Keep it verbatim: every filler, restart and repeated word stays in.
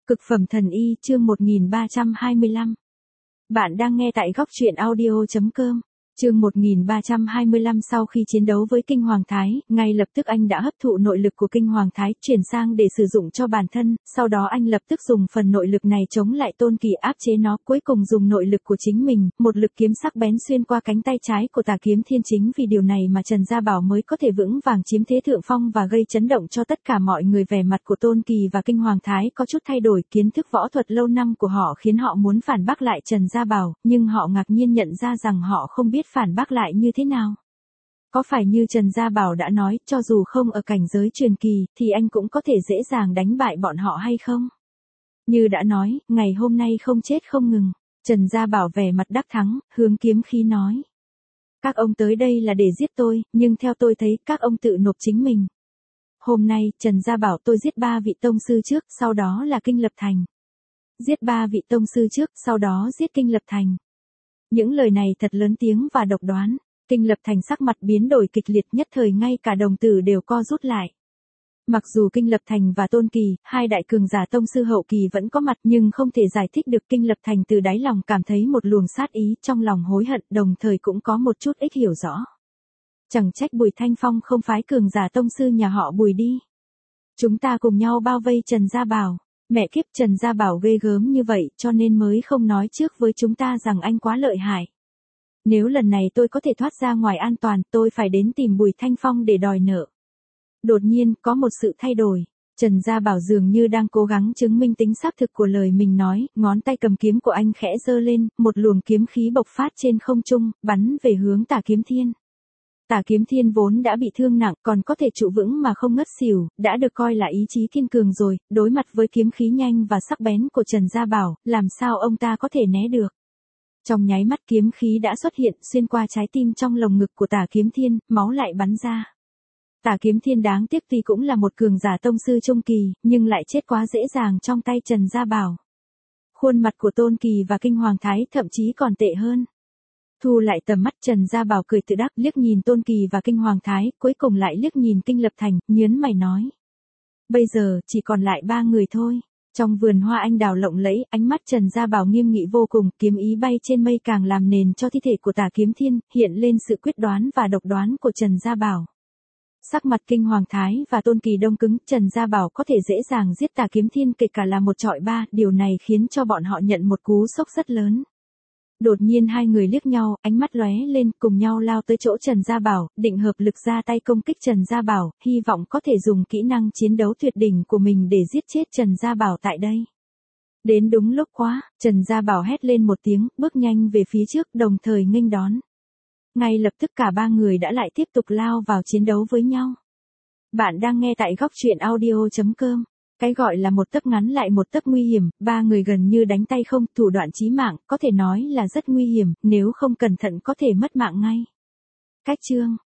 Cực phẩm thần y chương một nghìn ba trăm hai mươi lăm. Bạn đang nghe tại góc truyện audio chấm com. Chương một nghìn ba trăm hai mươi lăm. Sau khi chiến đấu với Kinh Hoàng Thái, ngay lập tức anh đã hấp thụ nội lực của Kinh Hoàng Thái, chuyển sang để sử dụng cho bản thân, sau đó anh lập tức dùng phần nội lực này chống lại Tôn Kỳ, áp chế nó, cuối cùng dùng nội lực của chính mình, một lực kiếm sắc bén xuyên qua cánh tay trái của Tà Kiếm Thiên. Chính vì điều này mà Trần Gia Bảo mới có thể vững vàng chiếm thế thượng phong và gây chấn động cho tất cả mọi người. Vẻ mặt của Tôn Kỳ và Kinh Hoàng Thái có chút thay đổi, kiến thức võ thuật lâu năm của họ khiến họ muốn phản bác lại Trần Gia Bảo, nhưng họ ngạc nhiên nhận ra rằng họ không biết phản bác lại như thế nào. Có phải như Trần Gia Bảo đã nói, cho dù không ở cảnh giới truyền kỳ, thì anh cũng có thể dễ dàng đánh bại bọn họ hay không? Như đã nói, ngày hôm nay không chết không ngừng. Trần Gia Bảo vẻ mặt đắc thắng, hướng kiếm khí nói. Các ông tới đây là để giết tôi, nhưng theo tôi thấy, các ông tự nộp chính mình. Hôm nay, Trần Gia Bảo tôi giết ba vị tông sư trước, sau đó là Kinh Lập Thành. Giết ba vị tông sư trước, sau đó giết Kinh Lập Thành. Những lời này thật lớn tiếng và độc đoán. Kinh Lập Thành sắc mặt biến đổi kịch liệt, nhất thời ngay cả đồng tử đều co rút lại. Mặc dù Kinh Lập Thành và Tôn Kỳ, hai đại cường giả tông sư hậu kỳ vẫn có mặt, nhưng không thể giải thích được. Kinh Lập Thành từ đáy lòng cảm thấy một luồng sát ý, trong lòng hối hận, đồng thời cũng có một chút ít hiểu rõ. Chẳng trách Bùi Thanh Phong không phái cường giả tông sư nhà họ Bùi đi. Chúng ta cùng nhau bao vây Trần Gia Bảo. Mẹ kiếp, Trần Gia Bảo ghê gớm như vậy, cho nên mới không nói trước với chúng ta rằng anh quá lợi hại. Nếu lần này tôi có thể thoát ra ngoài an toàn, tôi phải đến tìm Bùi Thanh Phong để đòi nợ. Đột nhiên, có một sự thay đổi. Trần Gia Bảo dường như đang cố gắng chứng minh tính xác thực của lời mình nói, ngón tay cầm kiếm của anh khẽ giơ lên, một luồng kiếm khí bộc phát trên không trung, bắn về hướng Tà Kiếm Thiên. Tà Kiếm Thiên vốn đã bị thương nặng, còn có thể trụ vững mà không ngất xỉu, đã được coi là ý chí kiên cường rồi, đối mặt với kiếm khí nhanh và sắc bén của Trần Gia Bảo, làm sao ông ta có thể né được. Trong nháy mắt kiếm khí đã xuất hiện, xuyên qua trái tim trong lồng ngực của Tà Kiếm Thiên, máu lại bắn ra. Tà Kiếm Thiên đáng tiếc tuy cũng là một cường giả tông sư trung kỳ, nhưng lại chết quá dễ dàng trong tay Trần Gia Bảo. Khuôn mặt của Tôn Kỳ và Kinh Hoàng Thái thậm chí còn tệ hơn. Thu lại tầm mắt, Trần Gia Bảo cười tự đắc, liếc nhìn Tôn Kỳ và Kinh Hoàng Thái, cuối cùng lại liếc nhìn Kinh Lập Thành, nhớn mày nói. Bây giờ, chỉ còn lại ba người thôi. Trong vườn hoa anh đào lộng lẫy, ánh mắt Trần Gia Bảo nghiêm nghị vô cùng, kiếm ý bay trên mây càng làm nền cho thi thể của Tà Kiếm Thiên, hiện lên sự quyết đoán và độc đoán của Trần Gia Bảo. Sắc mặt Kinh Hoàng Thái và Tôn Kỳ đông cứng, Trần Gia Bảo có thể dễ dàng giết Tà Kiếm Thiên kể cả là một trọi ba, điều này khiến cho bọn họ nhận một cú sốc rất lớn. Đột nhiên hai người liếc nhau, ánh mắt lóe lên, cùng nhau lao tới chỗ Trần Gia Bảo, định hợp lực ra tay công kích Trần Gia Bảo, hy vọng có thể dùng kỹ năng chiến đấu tuyệt đỉnh của mình để giết chết Trần Gia Bảo tại đây. Đến đúng lúc quá, Trần Gia Bảo hét lên một tiếng, bước nhanh về phía trước, đồng thời nghênh đón. Ngay lập tức cả ba người đã lại tiếp tục lao vào chiến đấu với nhau. Bạn đang nghe tại góc truyện audio chấm com. Cái gọi là một tấc ngắn lại một tấc nguy hiểm, ba người gần như đánh tay không, thủ đoạn chí mạng, có thể nói là rất nguy hiểm, nếu không cẩn thận có thể mất mạng ngay. Cách chương